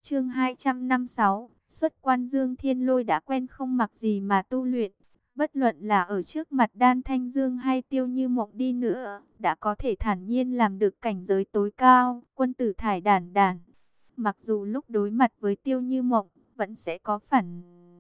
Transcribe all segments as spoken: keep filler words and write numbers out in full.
Chương hai trăm năm mươi sáu, xuất quan. Dương Thiên Lôi đã quen không mặc gì mà tu luyện. Bất luận là ở trước mặt Đan Thanh Dương hay Tiêu Như Mộng đi nữa, đã có thể thản nhiên làm được cảnh giới tối cao, quân tử thải đản đản. Mặc dù lúc đối mặt với Tiêu Như Mộng, vẫn sẽ có phản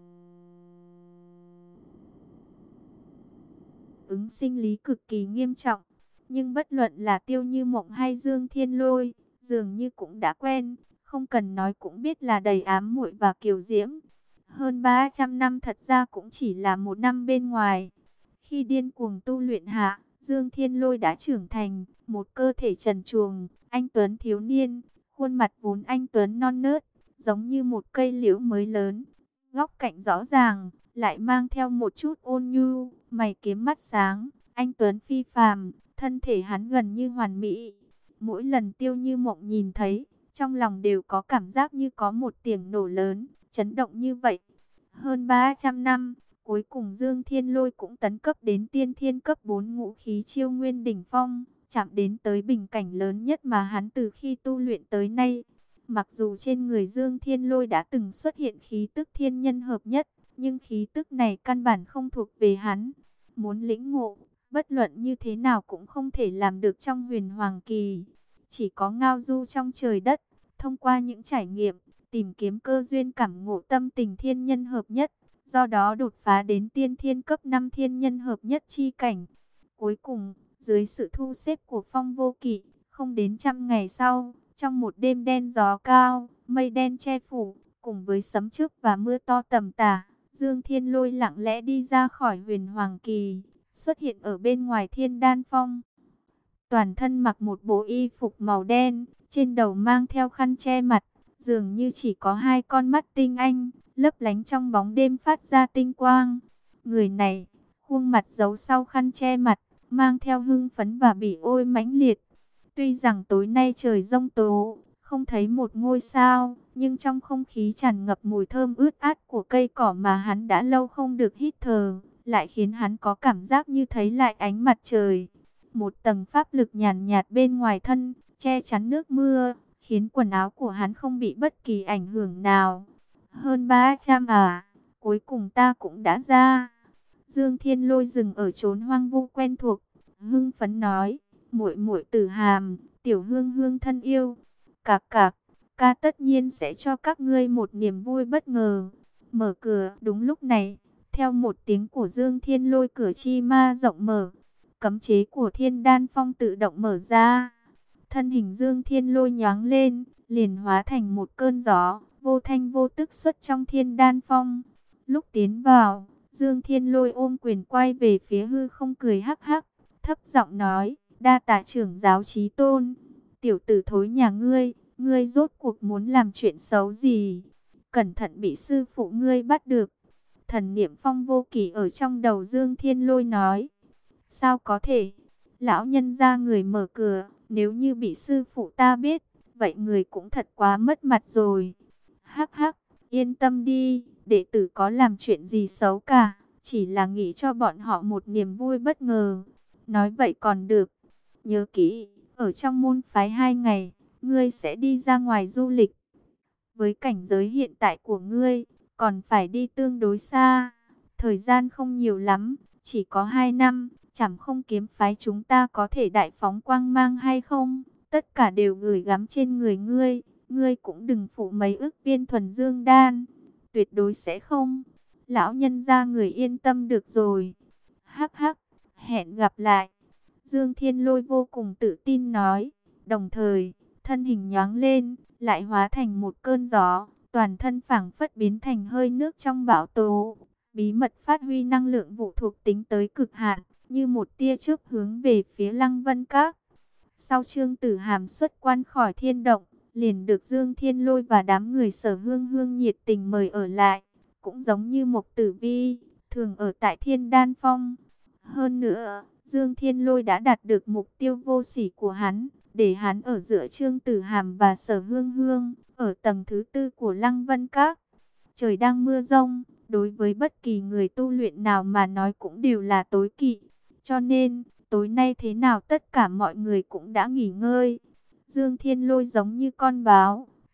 ứng sinh lý cực kỳ nghiêm trọng. Nhưng bất luận là Tiêu Như Mộng hay Dương Thiên Lôi, dường như cũng đã quen, không cần nói cũng biết là đầy ám muội và kiều diễm. Hơn ba trăm năm thật ra cũng chỉ là một năm bên ngoài. Khi điên cuồng tu luyện hạ, Dương Thiên Lôi đã trưởng thành, một cơ thể trần truồng, anh tuấn thiếu niên, khuôn mặt vốn anh tuấn non nớt, giống như một cây liễu mới lớn. Góc cạnh rõ ràng, lại mang theo một chút ôn nhu, mày kiếm mắt sáng, anh tuấn phi phàm, thân thể hắn gần như hoàn mỹ. Mỗi lần Tiêu Như Mộng nhìn thấy, trong lòng đều có cảm giác như có một tiếng nổ lớn, chấn động như vậy. Hơn ba trăm năm, cuối cùng Dương Thiên Lôi cũng tấn cấp đến tiên thiên cấp bốn ngũ khí chiêu nguyên đỉnh phong, chạm đến tới bình cảnh lớn nhất mà hắn từ khi tu luyện tới nay. Mặc dù trên người Dương Thiên Lôi đã từng xuất hiện khí tức thiên nhân hợp nhất, nhưng khí tức này căn bản không thuộc về hắn. Muốn lĩnh ngộ, bất luận như thế nào cũng không thể làm được trong huyền hoàng kỳ. Chỉ có ngao du trong trời đất, thông qua những trải nghiệm, tìm kiếm cơ duyên cảm ngộ tâm tình thiên nhân hợp nhất, do đó đột phá đến tiên thiên cấp năm thiên nhân hợp nhất chi cảnh. Cuối cùng, dưới sự thu xếp của Phong Vô Kỵ, không đến trăm ngày sau, trong một đêm đen gió cao, mây đen che phủ, cùng với sấm chớp và mưa to tầm tả, Dương Thiên Lôi lặng lẽ đi ra khỏi huyền hoàng kỳ, xuất hiện ở bên ngoài Thiên Đan Phong. Toàn thân mặc một bộ y phục màu đen, trên đầu mang theo khăn che mặt, dường như chỉ có hai con mắt tinh anh, lấp lánh trong bóng đêm phát ra tinh quang. Người này, khuôn mặt giấu sau khăn che mặt, mang theo hưng phấn và bỉ ôi mãnh liệt. Tuy rằng tối nay trời giông tố, không thấy một ngôi sao, nhưng trong không khí tràn ngập mùi thơm ướt át của cây cỏ mà hắn đã lâu không được hít thở, lại khiến hắn có cảm giác như thấy lại ánh mặt trời. Một tầng pháp lực nhàn nhạt bên ngoài thân, che chắn nước mưa, khiến quần áo của hắn không bị bất kỳ ảnh hưởng nào. Hơn ba trăm à, cuối cùng ta cũng đã ra. Dương Thiên Lôi dừng ở chốn hoang vu quen thuộc, hưng phấn nói, muội muội Tử Hàm, tiểu hương hương thân yêu. Cạc cạc, ca tất nhiên sẽ cho các ngươi một niềm vui bất ngờ. Mở cửa, đúng lúc này, theo một tiếng của Dương Thiên Lôi, cửa chi ma rộng mở. Cấm chế của Thiên Đan Phong tự động mở ra. Thân hình Dương Thiên Lôi nhoáng lên, liền hóa thành một cơn gió, vô thanh vô tức xuất trong Thiên Đan Phong. Lúc tiến vào, Dương Thiên Lôi ôm quyền quay về phía hư không cười hắc hắc, thấp giọng nói, đa tạ trưởng giáo chí tôn. Tiểu tử thối nhà ngươi, ngươi rốt cuộc muốn làm chuyện xấu gì? Cẩn thận bị sư phụ ngươi bắt được. Thần niệm Phong Vô Kỵ ở trong đầu Dương Thiên Lôi nói. Sao có thể? Lão nhân ra người mở cửa, nếu như bị sư phụ ta biết, vậy người cũng thật quá mất mặt rồi. Hắc hắc, yên tâm đi, đệ tử có làm chuyện gì xấu cả, chỉ là nghĩ cho bọn họ một niềm vui bất ngờ. Nói vậy còn được. Nhớ kỹ, ở trong môn phái hai ngày, ngươi sẽ đi ra ngoài du lịch. Với cảnh giới hiện tại của ngươi, còn phải đi tương đối xa. Thời gian không nhiều lắm, chỉ có hai năm. Chẳng không kiếm phái chúng ta có thể đại phóng quang mang hay không? Tất cả đều gửi gắm trên người ngươi. Ngươi cũng đừng phụ mấy ức viên thuần dương đan. Tuyệt đối sẽ không. Lão nhân gia người yên tâm được rồi. Hắc hắc, hẹn gặp lại. Dương Thiên Lôi vô cùng tự tin nói. Đồng thời, thân hình nhoáng lên, lại hóa thành một cơn gió. Toàn thân phảng phất biến thành hơi nước trong bão tố. Bí mật phát huy năng lượng vụ thuộc tính tới cực hạn, như một tia chớp hướng về phía Lăng Vân Các. Sau Trương Tử Hàm xuất quan khỏi thiên động, liền được Dương Thiên Lôi và đám người Sở Hương Hương nhiệt tình mời ở lại. Cũng giống như Mộc Tử Vi, thường ở tại Thiên Đan Phong. Hơn nữa, Dương Thiên Lôi đã đạt được mục tiêu vô sỉ của hắn, để hắn ở giữa Trương Tử Hàm và Sở Hương Hương, ở tầng thứ tư của Lăng Vân Các. Trời đang mưa rông, đối với bất kỳ người tu luyện nào mà nói cũng đều là tối kỵ. Cho nên, tối nay thế nào tất cả mọi người cũng đã nghỉ ngơi. Dương Thiên Lôi giống như con báo,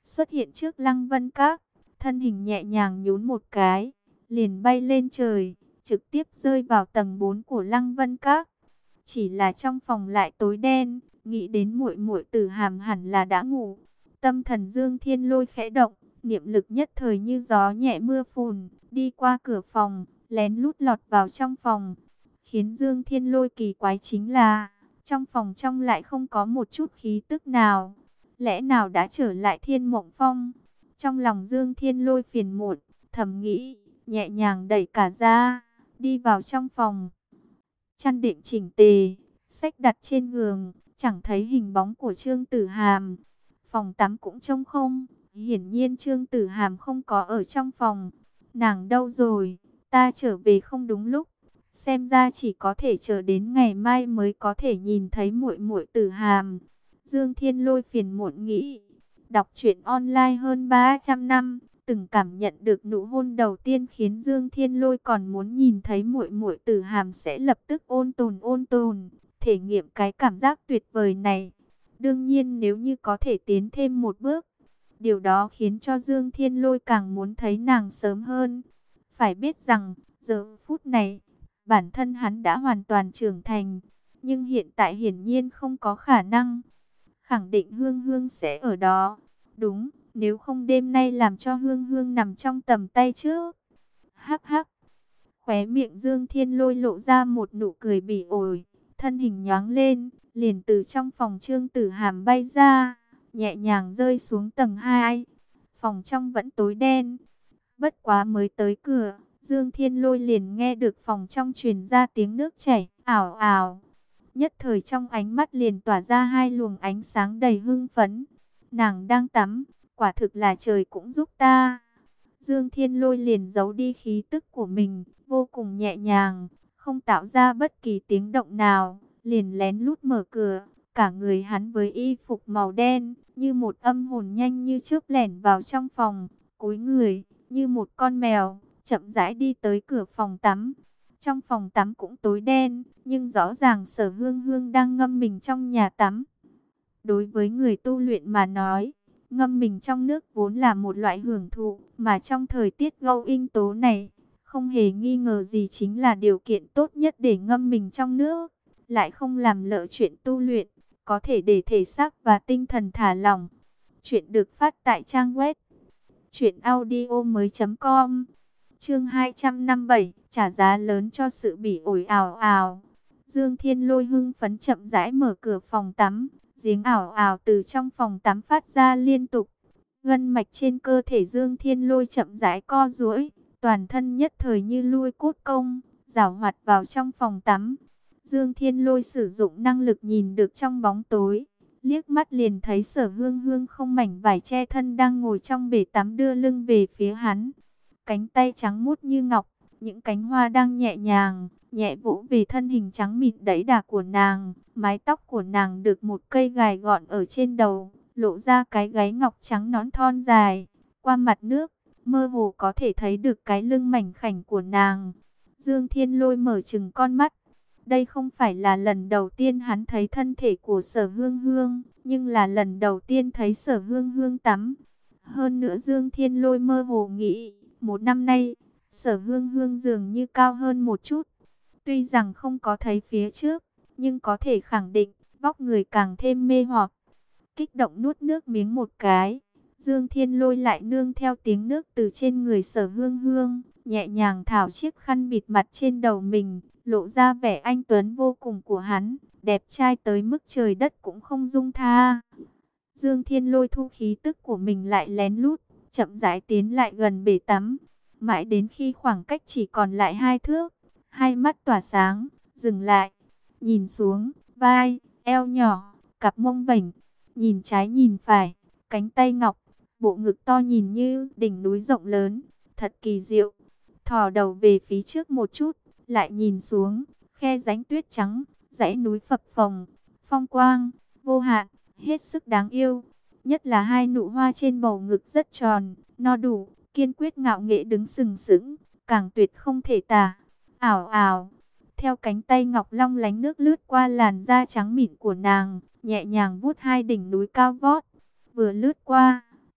xuất hiện trước Lăng Vân Các, thân hình nhẹ nhàng nhún một cái, liền bay lên trời, trực tiếp rơi vào tầng bốn của Lăng Vân Các. Chỉ là trong phòng lại tối đen, nghĩ đến muội muội Tử Hàm hẳn là đã ngủ. Tâm thần Dương Thiên Lôi khẽ động, niệm lực nhất thời như gió nhẹ mưa phùn, đi qua cửa phòng, lén lút lọt vào trong phòng. Khiến Dương Thiên Lôi kỳ quái chính là, trong phòng trong lại không có một chút khí tức nào. Lẽ nào đã trở lại Thiên Mộng Phong? Trong lòng Dương Thiên Lôi phiền muộn, thầm nghĩ, nhẹ nhàng đẩy cả ra, đi vào trong phòng. Chăn đệm chỉnh tề, sách đặt trên giường, chẳng thấy hình bóng của Trương Tử Hàm. Phòng tắm cũng trống không, hiển nhiên Trương Tử Hàm không có ở trong phòng. Nàng đâu rồi? Ta trở về không đúng lúc. Xem ra chỉ có thể chờ đến ngày mai mới có thể nhìn thấy muội muội Tử Hàm. Dương Thiên Lôi phiền muộn nghĩ, đọc truyện online hơn ba trăm năm, từng cảm nhận được nụ hôn đầu tiên khiến Dương Thiên Lôi còn muốn nhìn thấy muội muội Tử Hàm sẽ lập tức ôn tồn ôn tồn, thể nghiệm cái cảm giác tuyệt vời này. Đương nhiên nếu như có thể tiến thêm một bước, điều đó khiến cho Dương Thiên Lôi càng muốn thấy nàng sớm hơn. Phải biết rằng, giờ phút này, bản thân hắn đã hoàn toàn trưởng thành, nhưng hiện tại hiển nhiên không có khả năng. Khẳng định Hương Hương sẽ ở đó. Đúng, nếu không đêm nay làm cho Hương Hương nằm trong tầm tay trước. Hắc hắc. Khóe miệng Dương Thiên Lôi lộ ra một nụ cười bỉ ổi, thân hình nhoáng lên, liền từ trong phòng Trương Tử Hàm bay ra, nhẹ nhàng rơi xuống tầng hai. Phòng trong vẫn tối đen. Bất quá mới tới cửa, Dương Thiên Lôi liền nghe được phòng trong truyền ra tiếng nước chảy ảo ảo. Nhất thời trong ánh mắt liền tỏa ra hai luồng ánh sáng đầy hưng phấn. Nàng đang tắm, quả thực là trời cũng giúp ta. Dương Thiên Lôi liền giấu đi khí tức của mình, vô cùng nhẹ nhàng, không tạo ra bất kỳ tiếng động nào, liền lén lút mở cửa. Cả người hắn với y phục màu đen, như một âm hồn nhanh như chớp lẻn vào trong phòng, cúi người, như một con mèo, chậm rãi đi tới cửa phòng tắm. Trong phòng tắm cũng tối đen, nhưng rõ ràng Sở Hương Hương đang ngâm mình trong nhà tắm. Đối với người tu luyện mà nói, ngâm mình trong nước vốn là một loại hưởng thụ, mà trong thời tiết gau inh tố này, không hề nghi ngờ gì chính là điều kiện tốt nhất để ngâm mình trong nước, lại không làm lỡ chuyện tu luyện, có thể để thể xác và tinh thần thả lỏng. Chuyện được phát tại trang web truyện audio mới chấm com. Chương hai trăm năm mươi bảy, trả giá lớn cho sự bỉ ổi ảo ảo. Dương Thiên Lôi hưng phấn chậm rãi mở cửa phòng tắm, giếng ảo ảo từ trong phòng tắm phát ra liên tục. Gân mạch trên cơ thể Dương Thiên Lôi chậm rãi co duỗi, toàn thân nhất thời như lui cốt công, giảo hoạt vào trong phòng tắm. Dương Thiên Lôi sử dụng năng lực nhìn được trong bóng tối, liếc mắt liền thấy Sở Hương Hương không mảnh vải che thân đang ngồi trong bể tắm đưa lưng về phía hắn. Cánh tay trắng muốt như ngọc, những cánh hoa đang nhẹ nhàng, nhẹ vỗ về thân hình trắng mịn đẫy đà của nàng. Mái tóc của nàng được một cây gài gọn ở trên đầu, lộ ra cái gáy ngọc trắng nõn thon dài. Qua mặt nước, mơ hồ có thể thấy được cái lưng mảnh khảnh của nàng. Dương Thiên Lôi mở trừng con mắt. Đây không phải là lần đầu tiên hắn thấy thân thể của Sở Hương Hương, nhưng là lần đầu tiên thấy Sở Hương Hương tắm. Hơn nữa Dương Thiên Lôi mơ hồ nghĩ, một năm nay, Sở Hương Hương dường như cao hơn một chút. Tuy rằng không có thấy phía trước, nhưng có thể khẳng định, vóc người càng thêm mê hoặc. Kích động nuốt nước miếng một cái, Dương Thiên Lôi lại nương theo tiếng nước từ trên người Sở Hương Hương, nhẹ nhàng tháo chiếc khăn bịt mặt trên đầu mình, lộ ra vẻ anh tuấn vô cùng của hắn, đẹp trai tới mức trời đất cũng không dung tha. Dương Thiên Lôi thu khí tức của mình lại lén lút, chậm rãi tiến lại gần bể tắm, mãi đến khi khoảng cách chỉ còn lại hai thước, hai mắt tỏa sáng, dừng lại, nhìn xuống, vai, eo nhỏ, cặp mông vểnh, nhìn trái nhìn phải, cánh tay ngọc, bộ ngực to nhìn như đỉnh núi rộng lớn, thật kỳ diệu. Thò đầu về phía trước một chút, lại nhìn xuống, khe rãnh tuyết trắng, dãy núi phập phồng, phong quang, vô hạn, hết sức đáng yêu. Nhất là hai nụ hoa trên bầu ngực rất tròn, no đủ, kiên quyết ngạo nghễ đứng sừng sững, càng tuyệt không thể tả. Ảo ảo, theo cánh tay ngọc long lánh nước lướt qua làn da trắng mịn của nàng, nhẹ nhàng vuốt hai đỉnh núi cao vót. Vừa lướt qua,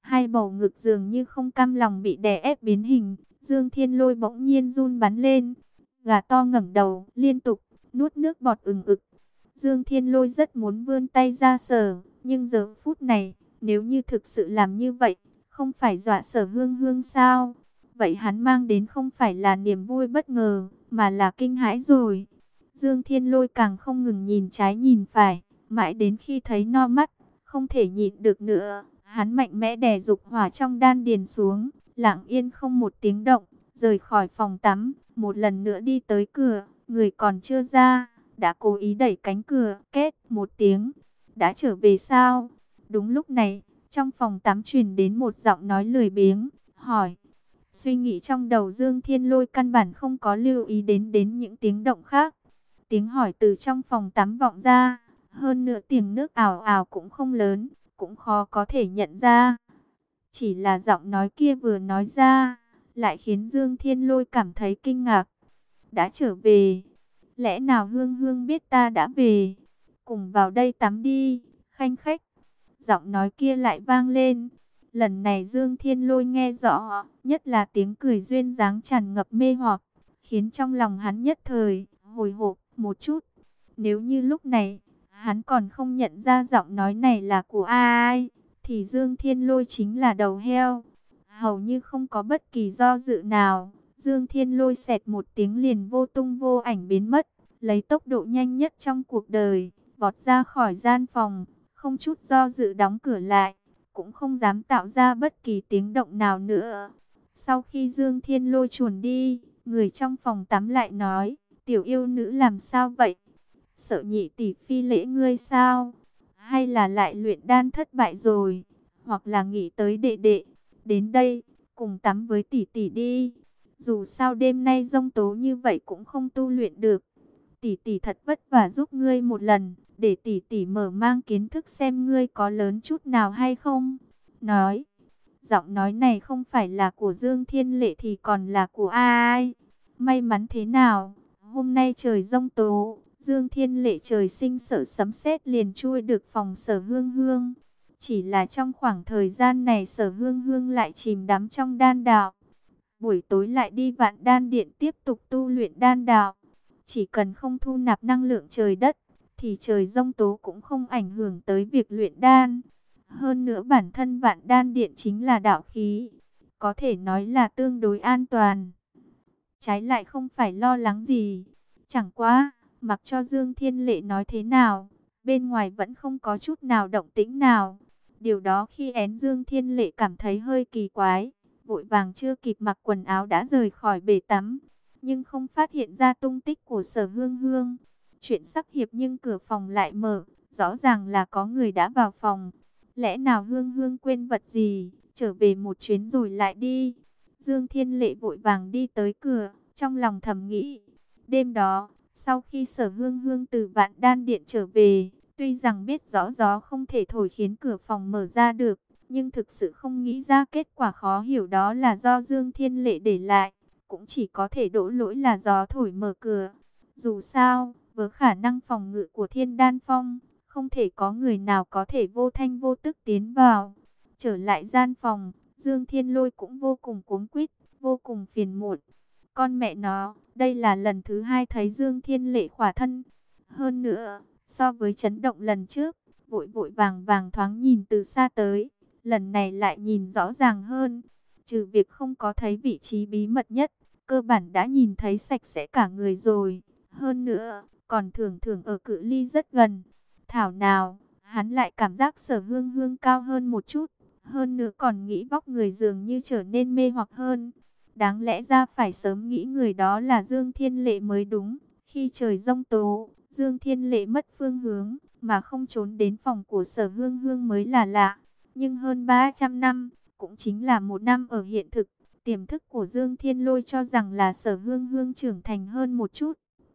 Hai bầu ngực dường như không cam lòng bị đè ép biến hình. Dương Thiên Lôi bỗng nhiên run bắn lên. Gà to ngẩng đầu, liên tục nuốt nước bọt ừng ực. Dương Thiên Lôi rất muốn vươn tay ra sờ, nhưng giờ phút này, nếu như thực sự làm như vậy, không phải dọa Sở Hương Hương sao? Vậy hắn mang đến không phải là niềm vui bất ngờ, mà là kinh hãi rồi. Dương Thiên Lôi càng không ngừng nhìn trái nhìn phải, mãi đến khi thấy no mắt, không thể nhịn được nữa, hắn mạnh mẽ đè dục hỏa trong đan điền xuống, lặng yên không một tiếng động, rời khỏi phòng tắm, một lần nữa đi tới cửa, người còn chưa ra, đã cố ý đẩy cánh cửa, két một tiếng, đã trở về sao? Đúng lúc này, trong phòng tắm truyền đến một giọng nói lười biếng, hỏi. Suy nghĩ trong đầu Dương Thiên Lôi căn bản không có lưu ý đến đến những tiếng động khác. Tiếng hỏi từ trong phòng tắm vọng ra, hơn nữa tiếng nước ào ào cũng không lớn, cũng khó có thể nhận ra. Chỉ là giọng nói kia vừa nói ra, lại khiến Dương Thiên Lôi cảm thấy kinh ngạc. Đã trở về, lẽ nào Hương Hương biết ta đã về? Cùng vào đây tắm đi, khanh khách. Giọng nói kia lại vang lên. Lần này Dương Thiên Lôi nghe rõ, nhất là tiếng cười duyên dáng tràn ngập mê hoặc, khiến trong lòng hắn nhất thời hồi hộp một chút. Nếu như lúc này, hắn còn không nhận ra giọng nói này là của ai, thì Dương Thiên Lôi chính là đầu heo. Hầu như không có bất kỳ do dự nào, Dương Thiên Lôi xẹt một tiếng liền vô tung vô ảnh biến mất, lấy tốc độ nhanh nhất trong cuộc đời, vọt ra khỏi gian phòng, không chút do dự đóng cửa lại, cũng không dám tạo ra bất kỳ tiếng động nào nữa. Sau khi Dương Thiên Lôi chuồn đi, người trong phòng tắm lại nói, tiểu yêu nữ làm sao vậy? Sợ nhị tỷ phi lễ ngươi sao? Hay là lại luyện đan thất bại rồi? Hoặc là nghĩ tới đệ đệ? Đến đây, cùng tắm với tỷ tỷ đi. Dù sao đêm nay giông tố như vậy cũng không tu luyện được. Tỷ tỷ thật vất vả giúp ngươi một lần, để tỷ tỷ mở mang kiến thức xem ngươi có lớn chút nào hay không. Nói, giọng nói này không phải là của Dương Thiên Lệ thì còn là của ai? May mắn thế nào, hôm nay trời giông tố, Dương Thiên Lệ trời sinh sợ sấm sét liền chui được phòng Sở Hương Hương. Chỉ là trong khoảng thời gian này Sở Hương Hương lại chìm đắm trong đan đạo. Buổi tối lại đi Vạn Đan Điện tiếp tục tu luyện đan đạo. Chỉ cần không thu nạp năng lượng trời đất, thì trời giông tố cũng không ảnh hưởng tới việc luyện đan. Hơn nữa bản thân Vạn Đan Điện chính là đạo khí, có thể nói là tương đối an toàn. Trái lại không phải lo lắng gì. Chẳng qua, mặc cho Dương Thiên Lệ nói thế nào, bên ngoài vẫn không có chút nào động tĩnh nào. Điều đó khi én Dương Thiên Lệ cảm thấy hơi kỳ quái, vội vàng chưa kịp mặc quần áo đã rời khỏi bể tắm, nhưng không phát hiện ra tung tích của Sở Hương Hương. Chuyện sắc hiệp nhưng cửa phòng lại mở, rõ ràng là có người đã vào phòng. Lẽ nào Hương Hương quên vật gì, trở về một chuyến rồi lại đi? Dương Thiên Lệ vội vàng đi tới cửa, trong lòng thầm nghĩ. Đêm đó, sau khi Sở Hương Hương từ Vạn Đan Điện trở về, tuy rằng biết rõ gió không thể thổi khiến cửa phòng mở ra được, nhưng thực sự không nghĩ ra kết quả khó hiểu đó là do Dương Thiên Lệ để lại. Cũng chỉ có thể đổ lỗi là gió thổi mở cửa. Dù sao, với khả năng phòng ngự của Thiên Đan Phong, không thể có người nào có thể vô thanh vô tức tiến vào. Trở lại gian phòng, Dương Thiên Lôi cũng vô cùng cuống quýt, vô cùng phiền muộn. Con mẹ nó, đây là lần thứ hai thấy Dương Thiên Lệ khỏa thân. Hơn nữa, so với chấn động lần trước, vội vội vàng vàng thoáng nhìn từ xa tới, lần này lại nhìn rõ ràng hơn. Trừ việc không có thấy vị trí bí mật nhất, cơ bản đã nhìn thấy sạch sẽ cả người rồi. Hơn nữa, còn thường thường ở cự ly rất gần. Thảo nào, hắn lại cảm giác Sở Hương Hương cao hơn một chút. Hơn nữa còn nghĩ vóc người dường như trở nên mê hoặc hơn. Đáng lẽ ra phải sớm nghĩ người đó là Dương Thiên Lệ mới đúng. Khi trời giông tố, Dương Thiên Lệ mất phương hướng, mà không trốn đến phòng của Sở Hương Hương mới là lạ. Nhưng hơn ba trăm năm, cũng chính là một năm ở hiện thực, tiềm thức của Dương Thiên Lôi cho rằng là Sở Hương Hương trưởng thành hơn một chút.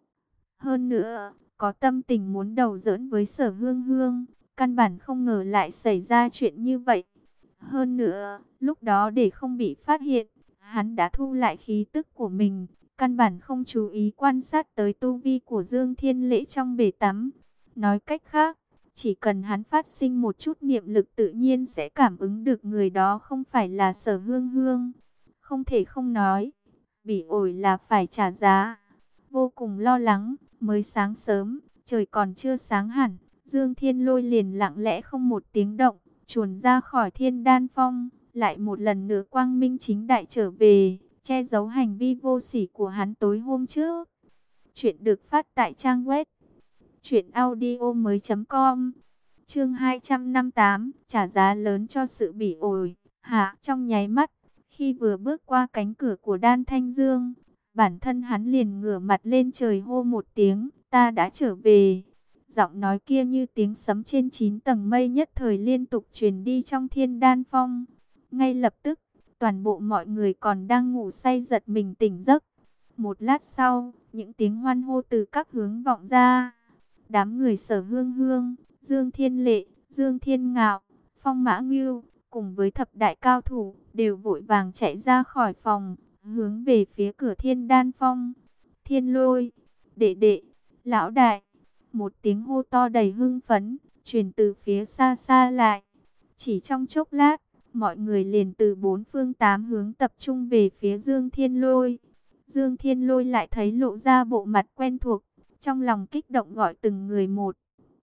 Hơn nữa, có tâm tình muốn đầu giỡn với Sở Hương Hương, căn bản không ngờ lại xảy ra chuyện như vậy. Hơn nữa, lúc đó để không bị phát hiện, hắn đã thu lại khí tức của mình, căn bản không chú ý quan sát tới tu vi của Dương Thiên Lễ trong bể tắm. Nói cách khác, Chỉ cần hắn phát sinh một chút niệm lực tự nhiên sẽ cảm ứng được người đó không phải là Sở Hương Hương. Không thể không nói, bị ổi là phải trả giá. Vô cùng lo lắng, mới sáng sớm, trời còn chưa sáng hẳn, Dương Thiên Lôi liền lặng lẽ không một tiếng động, chuồn ra khỏi Thiên Đan Phong, lại một lần nữa quang minh chính đại trở về, che giấu hành vi vô sỉ của hắn tối hôm trước. Chuyện được phát tại trang web truyện audio mới chấm com. Chương hai trăm năm mươi tám, trả giá lớn cho sự bỉ ổi. Hạ, trong nháy mắt, khi vừa bước qua cánh cửa của Đan Thanh Dương, bản thân hắn liền ngửa mặt lên trời hô một tiếng, ta đã trở về. Giọng nói kia như tiếng sấm trên chín tầng mây nhất thời liên tục truyền đi trong Thiên Đan Phong. Ngay lập tức, toàn bộ mọi người còn đang ngủ say giật mình tỉnh giấc. Một lát sau, những tiếng hoan hô từ các hướng vọng ra. Đám người Sở Hương Hương, Dương Thiên Lệ, Dương Thiên Ngạo, Phong Mã Ngưu, cùng với thập đại cao thủ, đều vội vàng chạy ra khỏi phòng, hướng về phía cửa Thiên Đan Phong. Thiên Lôi, đệ đệ, lão đại, một tiếng hô to đầy hưng phấn, truyền từ phía xa xa lại. Chỉ trong chốc lát, mọi người liền từ bốn phương tám hướng tập trung về phía Dương Thiên Lôi. Dương Thiên Lôi lại thấy lộ ra bộ mặt quen thuộc, trong lòng kích động gọi từng người một.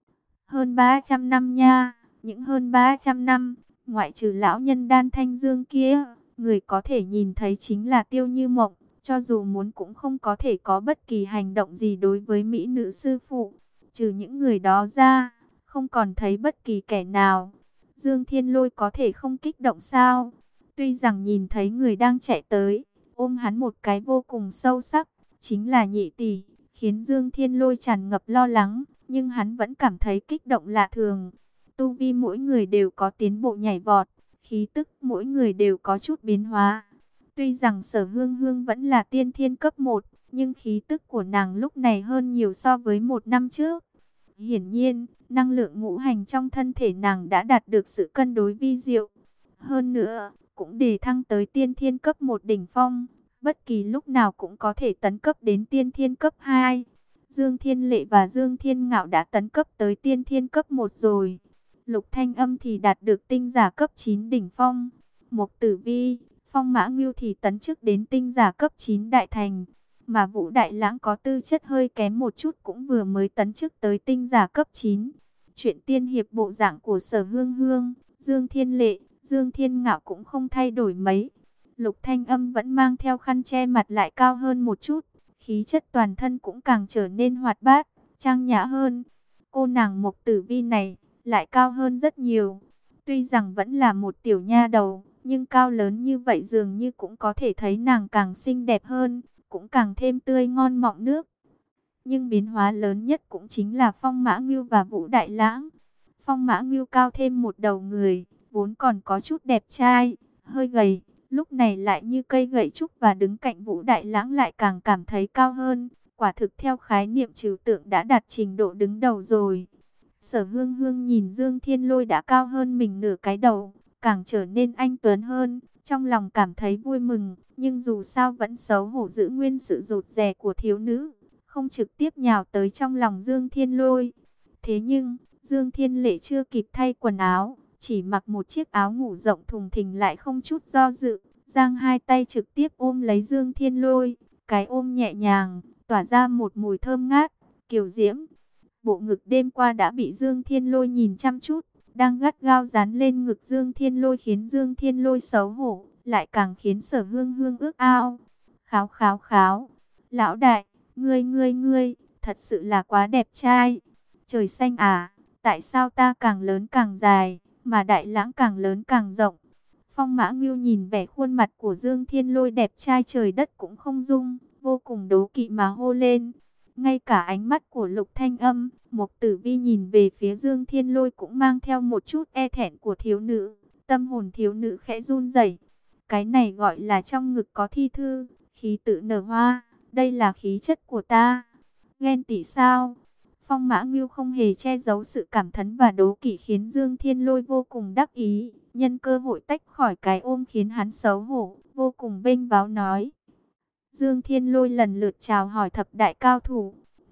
Hơn ba trăm năm nha, những hơn ba trăm năm, ngoại trừ lão nhân Đan Thanh Dương kia, người có thể nhìn thấy chính là Tiêu Như Mộng, cho dù muốn cũng không có thể có bất kỳ hành động gì đối với mỹ nữ sư phụ. Trừ những người đó ra, không còn thấy bất kỳ kẻ nào. Dương Thiên Lôi có thể không kích động sao? Tuy rằng nhìn thấy người đang chạy tới, ôm hắn một cái vô cùng sâu sắc, chính là Nhị tỷ, khiến Dương Thiên Lôi tràn ngập lo lắng, nhưng hắn vẫn cảm thấy kích động lạ thường. Tu vi mỗi người đều có tiến bộ nhảy vọt, khí tức mỗi người đều có chút biến hóa. Tuy rằng Sở Hương Hương vẫn là tiên thiên cấp một, nhưng khí tức của nàng lúc này hơn nhiều so với một năm trước. Hiển nhiên, năng lượng ngũ hành trong thân thể nàng đã đạt được sự cân đối vi diệu. Hơn nữa, cũng đề thăng tới tiên thiên cấp một đỉnh phong, bất kỳ lúc nào cũng có thể tấn cấp đến tiên thiên cấp hai. Dương Thiên Lệ và Dương Thiên Ngạo đã tấn cấp tới tiên thiên cấp một rồi. Lục Thanh Âm thì đạt được tinh giả cấp chín đỉnh phong. Mục Tử Vi, Phong Mã Ngưu thì tấn chức đến tinh giả cấp chín đại thành. Mà Vũ Đại Lãng có tư chất hơi kém một chút cũng vừa mới tấn chức tới tinh giả cấp chín. Chuyện tiên hiệp bộ dạng của Sở Hương Hương, Dương Thiên Lệ, Dương Thiên Ngạo cũng không thay đổi mấy. Lục Thanh Âm vẫn mang theo khăn che mặt lại cao hơn một chút, khí chất toàn thân cũng càng trở nên hoạt bát, trang nhã hơn. Cô nàng Mục Tử Vi này lại cao hơn rất nhiều. Tuy rằng vẫn là một tiểu nha đầu, nhưng cao lớn như vậy dường như cũng có thể thấy nàng càng xinh đẹp hơn, cũng càng thêm tươi ngon mọng nước. Nhưng biến hóa lớn nhất cũng chính là Phong Mã Ngưu và Vũ Đại Lãng. Phong Mã Ngưu cao thêm một đầu người, vốn còn có chút đẹp trai, hơi gầy, lúc này lại như cây gậy trúc, và đứng cạnh Vũ Đại Lãng lại càng cảm thấy cao hơn. Quả thực theo khái niệm trừu tượng đã đạt trình độ đứng đầu rồi. Sở Hương Hương nhìn Dương Thiên Lôi đã cao hơn mình nửa cái đầu, càng trở nên anh tuấn hơn, trong lòng cảm thấy vui mừng, nhưng dù sao vẫn xấu hổ giữ nguyên sự rụt rè của thiếu nữ, không trực tiếp nhào tới trong lòng Dương Thiên Lôi. Thế nhưng, Dương Thiên Lệ chưa kịp thay quần áo, chỉ mặc một chiếc áo ngủ rộng thùng thình lại không chút do dự, giang hai tay trực tiếp ôm lấy Dương Thiên Lôi, cái ôm nhẹ nhàng, tỏa ra một mùi thơm ngát, kiều diễm. Bộ ngực đêm qua đã bị Dương Thiên Lôi nhìn chăm chút, đang gắt gao dán lên ngực Dương Thiên Lôi khiến Dương Thiên Lôi xấu hổ, lại càng khiến Sở Hương Hương ước ao. Kháo kháo kháo, lão đại, ngươi ngươi ngươi, thật sự là quá đẹp trai. Trời xanh à, tại sao ta càng lớn càng dài, mà Đại Lãng càng lớn càng rộng. Phong Mã Ngưu nhìn vẻ khuôn mặt của Dương Thiên Lôi đẹp trai trời đất cũng không dung, vô cùng đố kỵ mà hô lên. Ngay cả ánh mắt của Lục Thanh Âm, Mục Tử Vi nhìn về phía Dương Thiên Lôi cũng mang theo một chút e thẹn của thiếu nữ. Tâm hồn thiếu nữ khẽ run rẩy. Cái này gọi là trong ngực có thi thư, khí tự nở hoa. Đây là khí chất của ta. Ghen tị sao? Phong Mã Ngưu không hề che giấu sự cảm thán và đố kỵ khiến Dương Thiên Lôi vô cùng đắc ý. Nhân cơ hội tách khỏi cái ôm khiến hắn xấu hổ, vô cùng vênh váo nói. Dương Thiên Lôi lần lượt chào hỏi thập đại cao thủ.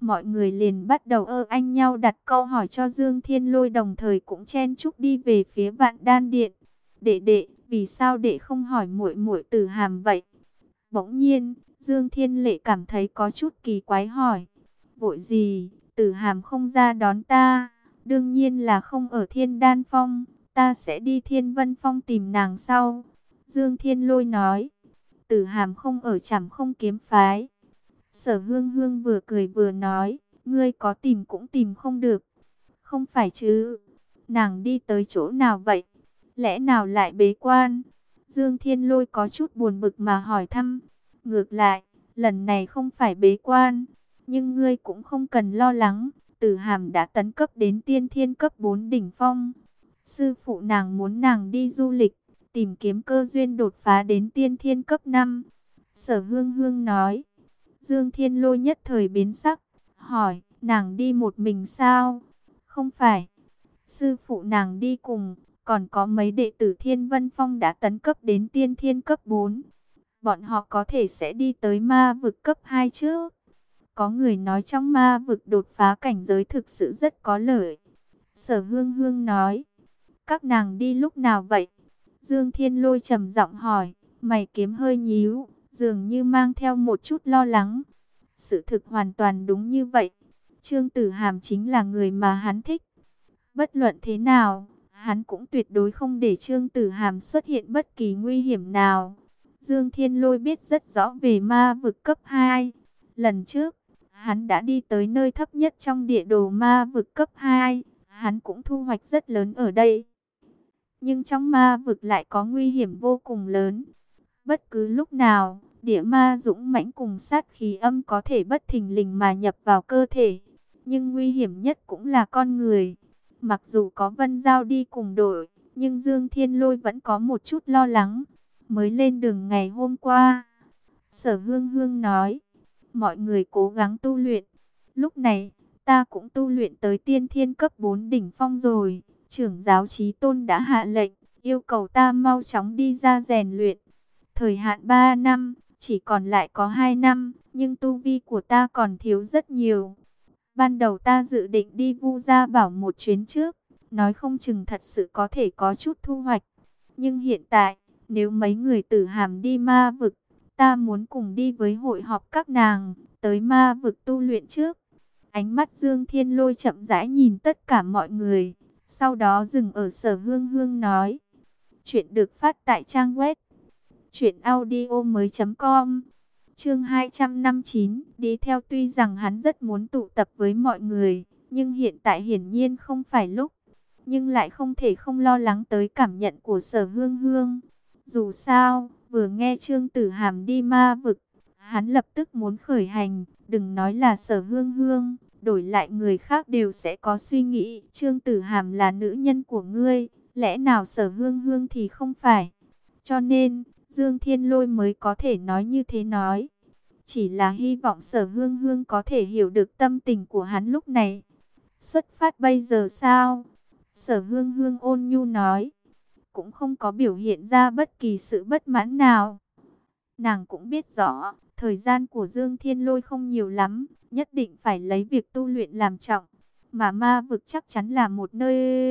mọi người liền bắt đầu ơ anh nhau đặt câu hỏi cho Dương Thiên Lôi, đồng thời cũng chen chúc đi về phía Vạn Đan Điện. Đệ đệ, vì sao đệ không hỏi muội muội Tử Hàm vậy? Bỗng nhiên, Dương Thiên Lệ cảm thấy có chút kỳ quái hỏi. Vội gì, Tử Hàm không ra đón ta, đương nhiên là không ở Thiên Đan Phong, ta sẽ đi Thiên Vân Phong tìm nàng sau. Dương Thiên Lôi nói, Tử Hàm không ở Trảm Không Kiếm Phái. Sở Hương Hương vừa cười vừa nói, ngươi có tìm cũng tìm không được. Không phải chứ, nàng đi tới chỗ nào vậy? Lẽ nào lại bế quan? Dương Thiên Lôi có chút buồn bực mà hỏi thăm. Ngược lại, lần này không phải bế quan, nhưng ngươi cũng không cần lo lắng, Tử Hàm đã tấn cấp đến tiên thiên cấp bốn đỉnh phong. Sư phụ nàng muốn nàng đi du lịch, tìm kiếm cơ duyên đột phá đến tiên thiên cấp năm. Sở Hương Hương nói. Dương Thiên Lôi nhất thời biến sắc, hỏi, nàng đi một mình sao? Không phải, sư phụ nàng đi cùng, còn có mấy đệ tử Thiên Vân Phong đã tấn cấp đến tiên thiên cấp bốn. Bọn họ có thể sẽ đi tới ma vực cấp hai trước. Có người nói trong ma vực đột phá cảnh giới thực sự rất có lợi. Sở Hương Hương nói, các nàng đi lúc nào vậy? Dương Thiên Lôi trầm giọng hỏi, mày kiếm hơi nhíu, dường như mang theo một chút lo lắng. Sự thực hoàn toàn đúng như vậy. Trương Tử Hàm chính là người mà hắn thích. Bất luận thế nào, hắn cũng tuyệt đối không để Trương Tử Hàm xuất hiện bất kỳ nguy hiểm nào. Dương Thiên Lôi biết rất rõ về ma vực cấp hai. Lần trước, hắn đã đi tới nơi thấp nhất trong địa đồ ma vực cấp hai. Hắn cũng thu hoạch rất lớn ở đây. Nhưng trong ma vực lại có nguy hiểm vô cùng lớn. Bất cứ lúc nào, địa ma dũng mãnh cùng sát khí âm có thể bất thình lình mà nhập vào cơ thể. Nhưng nguy hiểm nhất cũng là con người. Mặc dù có Vân Giao đi cùng đội, nhưng Dương Thiên Lôi vẫn có một chút lo lắng. Mới lên đường ngày hôm qua, Sở Hương Hương nói, mọi người cố gắng tu luyện. Lúc này, ta cũng tu luyện tới tiên thiên cấp bốn đỉnh phong rồi. Trưởng giáo Chí Tôn đã hạ lệnh, yêu cầu ta mau chóng đi ra rèn luyện. Thời hạn ba năm, chỉ còn lại có hai năm, nhưng tu vi của ta còn thiếu rất nhiều. Ban đầu ta dự định đi Vu Gia Bảo một chuyến trước, nói không chừng thật sự có thể có chút thu hoạch. Nhưng hiện tại, nếu mấy người Tử Hàm đi ma vực, ta muốn cùng đi với hội họp các nàng, tới ma vực tu luyện trước. Ánh mắt Dương Thiên Lôi chậm rãi nhìn tất cả mọi người, sau đó dừng ở Sở Hương Hương nói. Chuyện được phát tại trang web truyện audio mới chấm com. Chương hai trăm năm mươi chín, đi theo. Tuy rằng hắn rất muốn tụ tập với mọi người, nhưng hiện tại hiển nhiên không phải lúc. Nhưng lại không thể không lo lắng tới cảm nhận của Sở Hương Hương. Dù sao, vừa nghe Trương Tử Hàm đi ma vực, hắn lập tức muốn khởi hành. Đừng nói là Sở Hương Hương, đổi lại người khác đều sẽ có suy nghĩ. Trương Tử Hàm là nữ nhân của ngươi, lẽ nào Sở Hương Hương thì không phải? Cho nên, Dương Thiên Lôi mới có thể nói như thế nói. Chỉ là hy vọng Sở Hương Hương có thể hiểu được tâm tình của hắn lúc này. Xuất phát bây giờ sao? Sở Hương Hương ôn nhu nói. Cũng không có biểu hiện ra bất kỳ sự bất mãn nào. Nàng cũng biết rõ, thời gian của Dương Thiên Lôi không nhiều lắm, nhất định phải lấy việc tu luyện làm trọng. Mà ma vực chắc chắn là một nơi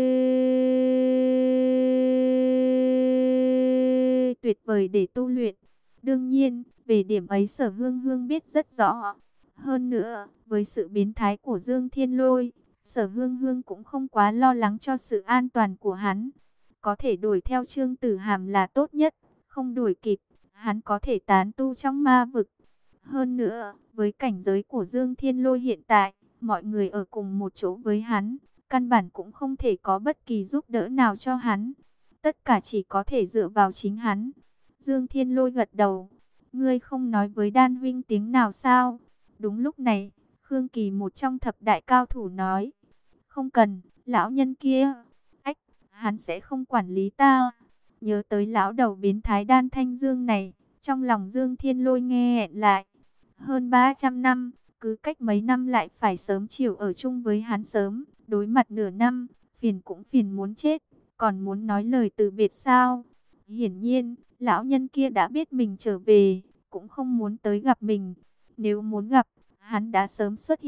tuyệt vời để tu luyện. Đương nhiên, về điểm ấy Sở Hương Hương biết rất rõ. Hơn nữa, với sự biến thái của Dương Thiên Lôi, Sở Hương Hương cũng không quá lo lắng cho sự an toàn của hắn. Có thể đuổi theo Trương Tử Hàm là tốt nhất, không đuổi kịp, hắn có thể tán tu trong ma vực. Hơn nữa, với cảnh giới của Dương Thiên Lôi hiện tại, mọi người ở cùng một chỗ với hắn, căn bản cũng không thể có bất kỳ giúp đỡ nào cho hắn. Tất cả chỉ có thể dựa vào chính hắn. Dương Thiên Lôi gật đầu. Ngươi không nói với Đan huynh tiếng nào sao? Đúng lúc này, Khương Kỳ, một trong thập đại cao thủ nói. Không cần, lão nhân kia. Ách, hắn sẽ không quản lý ta. Nhớ tới lão đầu biến thái Đan Thanh Dương này, trong lòng Dương Thiên Lôi nghe hẹn lại. Hơn ba trăm năm, cứ cách mấy năm lại phải sớm chiều ở chung với hắn sớm. Đối mặt nửa năm, phiền cũng phiền muốn chết. Còn muốn nói lời từ biệt sao? Hiển nhiên, lão nhân kia đã biết mình trở về, cũng không muốn tới gặp mình. Nếu muốn gặp, hắn đã sớm xuất hiện,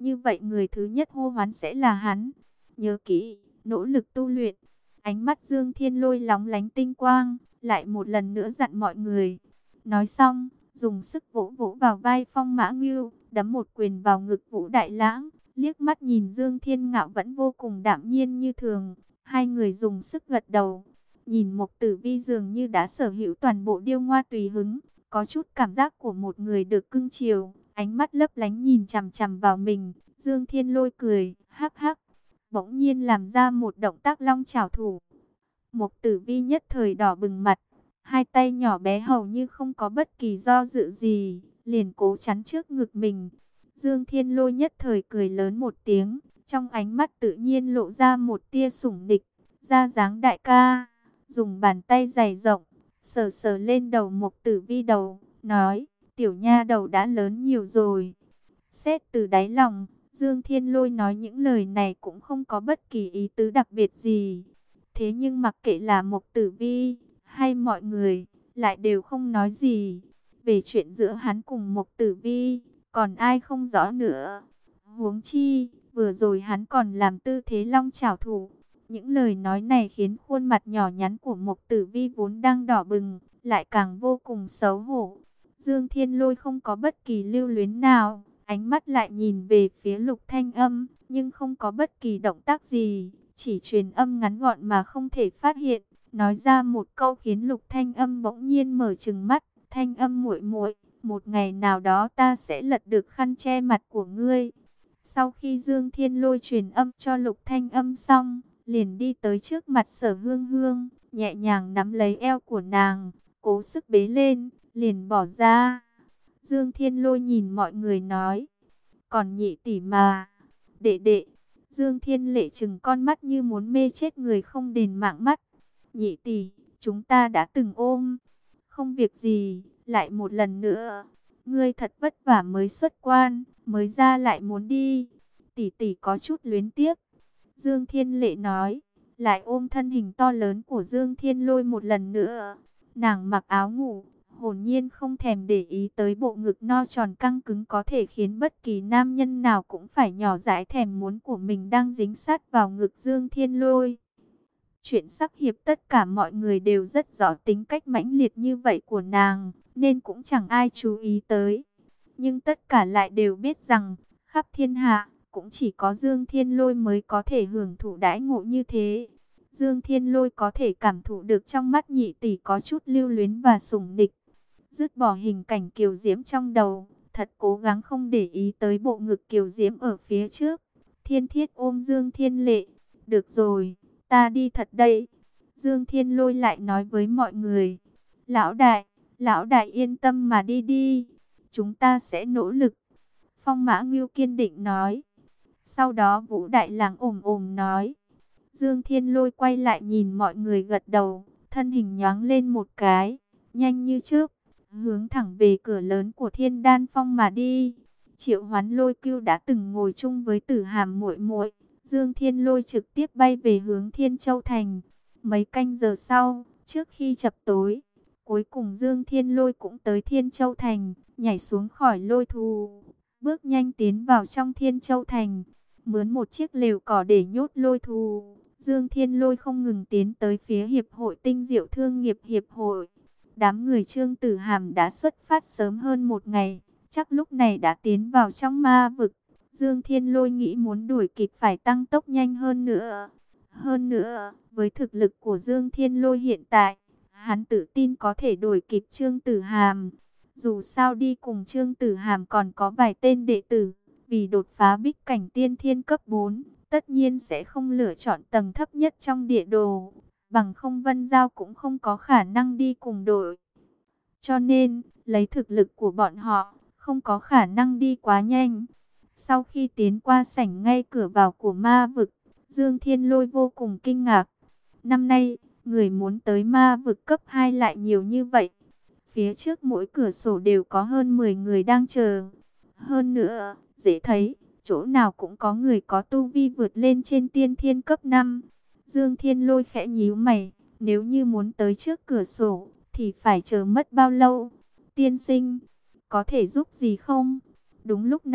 Như vậy người thứ nhất hô hoán sẽ là hắn. Nhớ kỹ, nỗ lực tu luyện. Ánh mắt Dương Thiên Lôi lóng lánh tinh quang, lại một lần nữa dặn mọi người. Nói xong, dùng sức vỗ vỗ vào vai Phong Mã Ngưu, đấm một quyền vào ngực Vũ Đại Lãng, liếc mắt nhìn Dương Thiên Ngạo vẫn vô cùng đạm nhiên như thường. Hai người dùng sức gật đầu. Nhìn Mộc Tử Vi dường như đã sở hữu toàn bộ điêu ngoa tùy hứng, có chút cảm giác của một người được cưng chiều, ánh mắt lấp lánh nhìn chằm chằm vào mình. Dương Thiên Lôi cười, hắc hắc, bỗng nhiên làm ra một động tác long chảo thủ. Mộc Tử Vi nhất thời đỏ bừng mặt, hai tay nhỏ bé hầu như không có bất kỳ do dự gì, liền cố chắn trước ngực mình. Dương Thiên Lôi nhất thời cười lớn một tiếng, trong ánh mắt tự nhiên lộ ra một tia sủng nịch, ra dáng đại ca, dùng bàn tay dày rộng, sờ sờ lên đầu Mộc Tử Vi đầu, nói, tiểu nha đầu đã lớn nhiều rồi. Xét từ đáy lòng, Dương Thiên Lôi nói những lời này cũng không có bất kỳ ý tứ đặc biệt gì. Thế nhưng mặc kệ là Mộc Tử Vi hay mọi người, lại đều không nói gì. Về chuyện giữa hắn cùng Mộc Tử Vi, còn ai không rõ nữa. Huống chi, vừa rồi hắn còn làm tư thế long chảo thủ. Những lời nói này khiến khuôn mặt nhỏ nhắn của Mộc Tử Vi vốn đang đỏ bừng, lại càng vô cùng xấu hổ. Dương Thiên Lôi không có bất kỳ lưu luyến nào, ánh mắt lại nhìn về phía Lục Thanh Âm, nhưng không có bất kỳ động tác gì, chỉ truyền âm ngắn gọn mà không thể phát hiện, nói ra một câu khiến Lục Thanh Âm bỗng nhiên mở trừng mắt. Thanh Âm muội muội, một ngày nào đó ta sẽ lật được khăn che mặt của ngươi. Sau khi Dương Thiên Lôi truyền âm cho Lục Thanh Âm xong, liền đi tới trước mặt Sở Hương Hương, nhẹ nhàng nắm lấy eo của nàng, cố sức bế lên, liền bỏ ra. Dương Thiên Lôi nhìn mọi người nói, còn nhị tỷ mà, đệ đệ. Dương Thiên Lệ trừng con mắt như muốn mê chết người không đền mạng mắt. Nhị tỷ, chúng ta đã từng ôm, không việc gì, lại một lần nữa. Ngươi thật vất vả mới xuất quan, mới ra lại muốn đi. Tỷ tỷ có chút luyến tiếc. Dương Thiên Lệ nói, lại ôm thân hình to lớn của Dương Thiên Lôi một lần nữa. Nàng mặc áo ngủ, hồn nhiên không thèm để ý tới bộ ngực no tròn căng cứng có thể khiến bất kỳ nam nhân nào cũng phải nhỏ dãi thèm muốn của mình đang dính sát vào ngực Dương Thiên Lôi. Chuyện sắc hiệp tất cả mọi người đều rất rõ tính cách mãnh liệt như vậy của nàng, nên cũng chẳng ai chú ý tới. Nhưng tất cả lại đều biết rằng, khắp thiên hạ, cũng chỉ có Dương Thiên Lôi mới có thể hưởng thụ đãi ngộ như thế. Dương Thiên Lôi có thể cảm thụ được trong mắt nhị tỷ có chút lưu luyến và sủng nịch. Dứt bỏ hình cảnh kiều diễm trong đầu, thật cố gắng không để ý tới bộ ngực kiều diễm ở phía trước. Thiên Thiết ôm Dương Thiên Lệ, được rồi, ta đi thật đây. Dương Thiên Lôi lại nói với mọi người, lão đại, lão đại yên tâm mà đi đi, chúng ta sẽ nỗ lực. Phong Mã Ngưu kiên định nói. Sau đó Vũ Đại Lang ồm ồm nói. Dương Thiên Lôi quay lại nhìn mọi người gật đầu, thân hình nhoáng lên một cái, nhanh như chớp, hướng thẳng về cửa lớn của Thiên Đan Phong mà đi. Triệu Hoán Lôi Cưu đã từng ngồi chung với Tử Hàm muội muội, Dương Thiên Lôi trực tiếp bay về hướng Thiên Châu Thành. Mấy canh giờ sau, trước khi chập tối, cuối cùng Dương Thiên Lôi cũng tới Thiên Châu Thành, nhảy xuống khỏi lôi thú, bước nhanh tiến vào trong Thiên Châu Thành, mướn một chiếc lều cỏ để nhốt lôi thú. Dương Thiên Lôi không ngừng tiến tới phía Hiệp hội Tinh Diệu Thương nghiệp Hiệp hội. Đám người Trương Tử Hàm đã xuất phát sớm hơn một ngày, chắc lúc này đã tiến vào trong ma vực. Dương Thiên Lôi nghĩ muốn đuổi kịp phải tăng tốc nhanh hơn nữa. Hơn nữa, với thực lực của Dương Thiên Lôi hiện tại, hắn tự tin có thể đuổi kịp Trương Tử Hàm. Dù sao đi cùng Trương Tử Hàm còn có vài tên đệ tử, vì đột phá bích cảnh tiên thiên cấp bốn, tất nhiên sẽ không lựa chọn tầng thấp nhất trong địa đồ, bằng không Vân Giao cũng không có khả năng đi cùng đội. Cho nên, lấy thực lực của bọn họ, không có khả năng đi quá nhanh. Sau khi tiến qua sảnh ngay cửa vào của ma vực, Dương Thiên Lôi vô cùng kinh ngạc. Năm nay, người muốn tới ma vực cấp hai lại nhiều như vậy. Phía trước mỗi cửa sổ đều có hơn mười người đang chờ. Hơn nữa, dễ thấy, chỗ nào cũng có người có tu vi vượt lên trên tiên thiên cấp năm. Dương Thiên Lôi khẽ nhíu mày, nếu như muốn tới trước cửa sổ, thì phải chờ mất bao lâu? Tiên sinh, có thể giúp gì không? Đúng lúc này,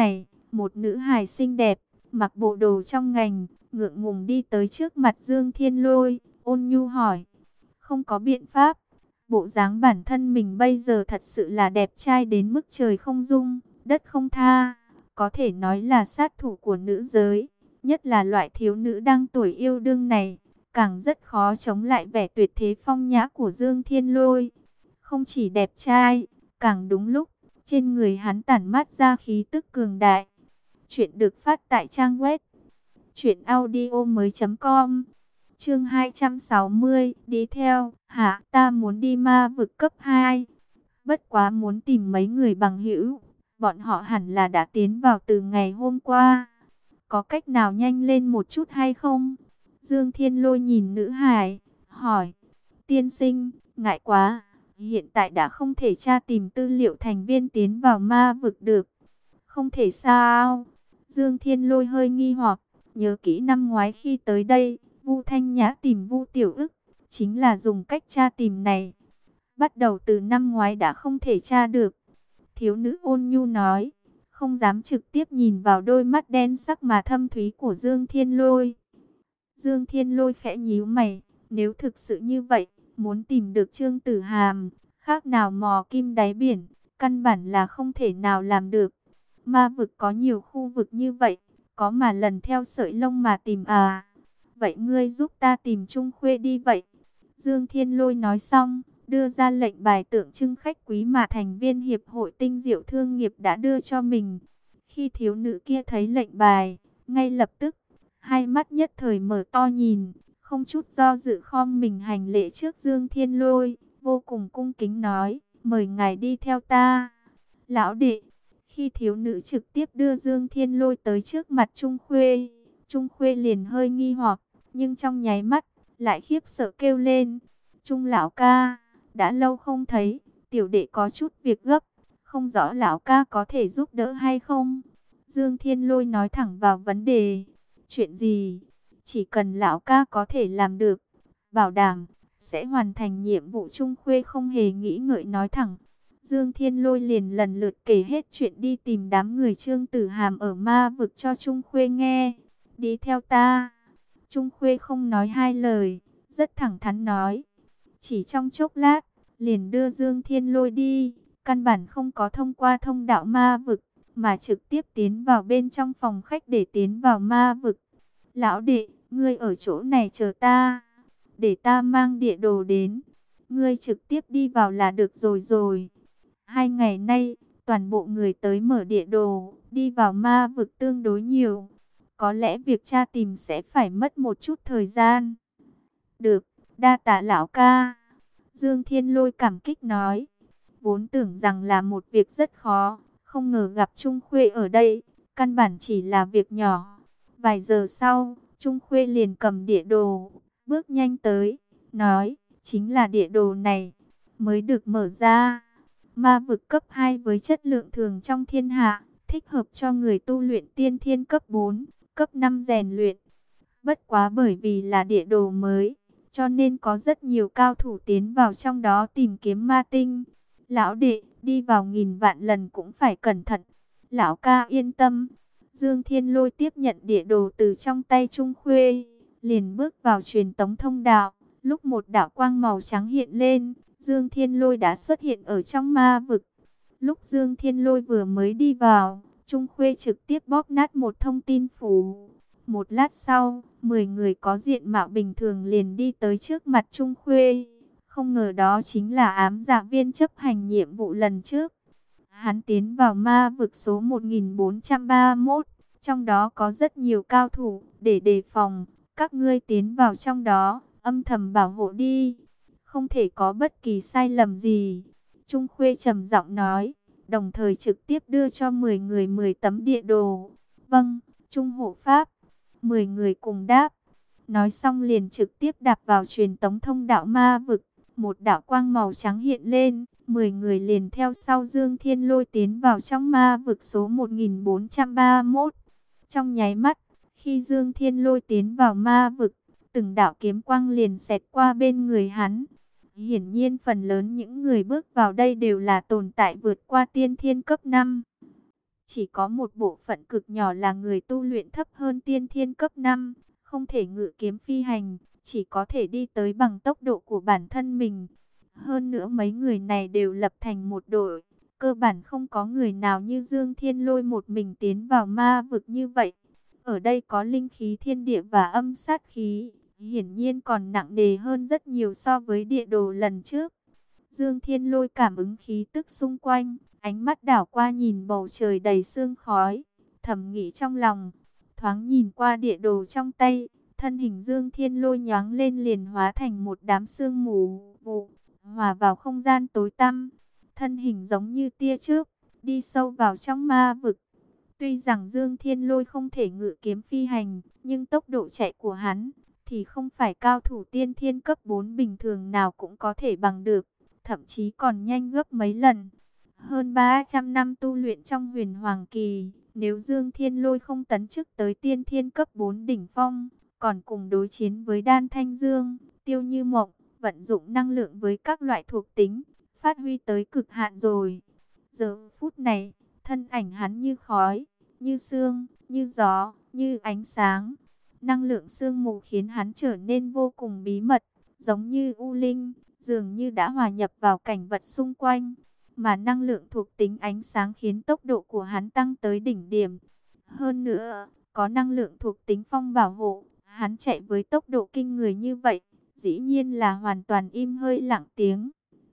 Một nữ hài xinh đẹp, mặc bộ đồ trong ngành, ngượng ngùng đi tới trước mặt Dương Thiên Lôi, ôn nhu hỏi. Không có biện pháp, bộ dáng bản thân mình bây giờ thật sự là đẹp trai đến mức trời không dung, đất không tha. Có thể nói là sát thủ của nữ giới, nhất là loại thiếu nữ đang tuổi yêu đương này, càng rất khó chống lại vẻ tuyệt thế phong nhã của Dương Thiên Lôi. Không chỉ đẹp trai, càng đúng lúc, trên người hắn tản mát ra khí tức cường đại. Chuyện được phát tại trang web truyện audio mới chấm com. Chương hai trăm sáu mươi, đi theo, hả, ta muốn đi ma vực cấp hai. Bất quá muốn tìm mấy người bằng hữu, bọn họ hẳn là đã tiến vào từ ngày hôm qua. Có cách nào nhanh lên một chút hay không? Dương Thiên Lôi nhìn nữ hài, hỏi. Tiên sinh, ngại quá, hiện tại đã không thể tra tìm tư liệu thành viên tiến vào ma vực được. Không thể sao? Dương Thiên Lôi hơi nghi hoặc, nhớ kỹ năm ngoái khi tới đây, Vu Thanh Nhã tìm Vu Tiểu Ức, chính là dùng cách tra tìm này. Bắt đầu từ năm ngoái đã không thể tra được. Thiếu nữ ôn nhu nói, không dám trực tiếp nhìn vào đôi mắt đen sắc mà thâm thúy của Dương Thiên Lôi. Dương Thiên Lôi khẽ nhíu mày, nếu thực sự như vậy, muốn tìm được Trương Tử Hàm, khác nào mò kim đáy biển, căn bản là không thể nào làm được. Ma vực có nhiều khu vực như vậy, có mà lần theo sợi lông mà tìm à. Vậy ngươi giúp ta tìm Trung Khuê đi vậy. Dương Thiên Lôi nói xong, đưa ra lệnh bài tượng trưng khách quý mà thành viên Hiệp hội Tinh Diệu Thương nghiệp đã đưa cho mình. Khi thiếu nữ kia thấy lệnh bài, ngay lập tức, hai mắt nhất thời mở to nhìn, không chút do dự khom mình hành lễ trước Dương Thiên Lôi, vô cùng cung kính nói, mời ngài đi theo ta. Lão đệ, khi thiếu nữ trực tiếp đưa Dương Thiên Lôi tới trước mặt Trung Khuê, Trung Khuê liền hơi nghi hoặc, nhưng trong nháy mắt, lại khiếp sợ kêu lên. Trung lão ca, đã lâu không thấy, tiểu đệ có chút việc gấp, không rõ lão ca có thể giúp đỡ hay không? Dương Thiên Lôi nói thẳng vào vấn đề. Chuyện gì? Chỉ cần lão ca có thể làm được, bảo đảm, sẽ hoàn thành nhiệm vụ. Trung Khuê không hề nghĩ ngợi nói thẳng. Dương Thiên Lôi liền lần lượt kể hết chuyện đi tìm đám người Trương Tử Hàm ở ma vực cho Trung Khuê nghe. Đi theo ta. Trung Khuê không nói hai lời, rất thẳng thắn nói. Chỉ trong chốc lát, liền đưa Dương Thiên Lôi đi, căn bản không có thông qua thông đạo ma vực, mà trực tiếp tiến vào bên trong phòng khách để tiến vào ma vực. Lão đệ, ngươi ở chỗ này chờ ta, để ta mang địa đồ đến, ngươi trực tiếp đi vào là được rồi rồi. Hai ngày nay, toàn bộ người tới mở địa đồ, đi vào ma vực tương đối nhiều. Có lẽ việc tra tìm sẽ phải mất một chút thời gian. Được, đa tạ lão ca. Dương Thiên Lôi cảm kích nói. Vốn tưởng rằng là một việc rất khó, không ngờ gặp Trung Khuê ở đây, căn bản chỉ là việc nhỏ. Vài giờ sau, Trung Khuê liền cầm địa đồ, bước nhanh tới, nói, chính là địa đồ này, mới được mở ra. Ma vực cấp hai với chất lượng thường trong thiên hạ, thích hợp cho người tu luyện tiên thiên cấp bốn, cấp năm rèn luyện. Bất quá bởi vì là địa đồ mới, cho nên có rất nhiều cao thủ tiến vào trong đó tìm kiếm ma tinh. Lão đệ, đi vào nghìn vạn lần cũng phải cẩn thận. Lão ca yên tâm. Dương Thiên Lôi tiếp nhận địa đồ từ trong tay Trung Khuê, liền bước vào truyền tống thông đạo. Lúc một đạo quang màu trắng hiện lên, Dương Thiên Lôi đã xuất hiện ở trong ma vực. Lúc Dương Thiên Lôi vừa mới đi vào, Trung Khuê trực tiếp bóp nát một thông tin phủ. Một lát sau, mười người có diện mạo bình thường liền đi tới trước mặt Trung Khuê. Không ngờ đó chính là ám dạ viên chấp hành nhiệm vụ lần trước. Hắn tiến vào ma vực số một nghìn bốn trăm ba mươi mốt, trong đó có rất nhiều cao thủ, để đề phòng. Các ngươi tiến vào trong đó, âm thầm bảo hộ đi, không thể có bất kỳ sai lầm gì. Trung Khuê trầm giọng nói, đồng thời trực tiếp đưa cho mười người mười tấm địa đồ. Vâng, Trung hộ pháp. mười người cùng đáp. Nói xong liền trực tiếp đạp vào truyền tống thông đạo ma vực. Một đạo quang màu trắng hiện lên, mười người liền theo sau Dương Thiên Lôi tiến vào trong ma vực số một nghìn bốn trăm ba mươi mốt. Trong nháy mắt, khi Dương Thiên Lôi tiến vào ma vực, từng đạo kiếm quang liền xẹt qua bên người hắn. Hiển nhiên phần lớn những người bước vào đây đều là tồn tại vượt qua tiên thiên cấp năm. Chỉ có một bộ phận cực nhỏ là người tu luyện thấp hơn tiên thiên cấp năm, không thể ngự kiếm phi hành, chỉ có thể đi tới bằng tốc độ của bản thân mình. Hơn nữa mấy người này đều lập thành một đội, cơ bản không có người nào như Dương Thiên Lôi một mình tiến vào ma vực như vậy. Ở đây có linh khí thiên địa và âm sát khí, hiển nhiên còn nặng nề hơn rất nhiều so với địa đồ lần trước. Dương Thiên Lôi cảm ứng khí tức xung quanh, ánh mắt đảo qua nhìn bầu trời đầy sương khói, thầm nghĩ trong lòng, thoáng nhìn qua địa đồ trong tay, thân hình Dương Thiên Lôi nhoáng lên liền hóa thành một đám sương mù vụ, hòa vào không gian tối tăm, thân hình giống như tia chớp, đi sâu vào trong ma vực. Tuy rằng Dương Thiên Lôi không thể ngự kiếm phi hành, nhưng tốc độ chạy của hắn thì không phải cao thủ tiên thiên cấp bốn bình thường nào cũng có thể bằng được, thậm chí còn nhanh gấp mấy lần. Hơn ba trăm năm tu luyện trong Huyền Hoàng Kỳ, nếu Dương Thiên Lôi không tấn chức tới tiên thiên cấp bốn đỉnh phong, còn cùng đối chiến với Đan Thanh Dương, Tiêu Như Mộng, vận dụng năng lượng với các loại thuộc tính, phát huy tới cực hạn rồi. Giờ phút này, thân ảnh hắn như khói, như sương, như gió, như ánh sáng. Năng lượng sương mù khiến hắn trở nên vô cùng bí mật, giống như u linh, dường như đã hòa nhập vào cảnh vật xung quanh. Mà năng lượng thuộc tính ánh sáng khiến tốc độ của hắn tăng tới đỉnh điểm. Hơn nữa, có năng lượng thuộc tính phong bảo hộ, hắn chạy với tốc độ kinh người như vậy, dĩ nhiên là hoàn toàn im hơi lặng tiếng.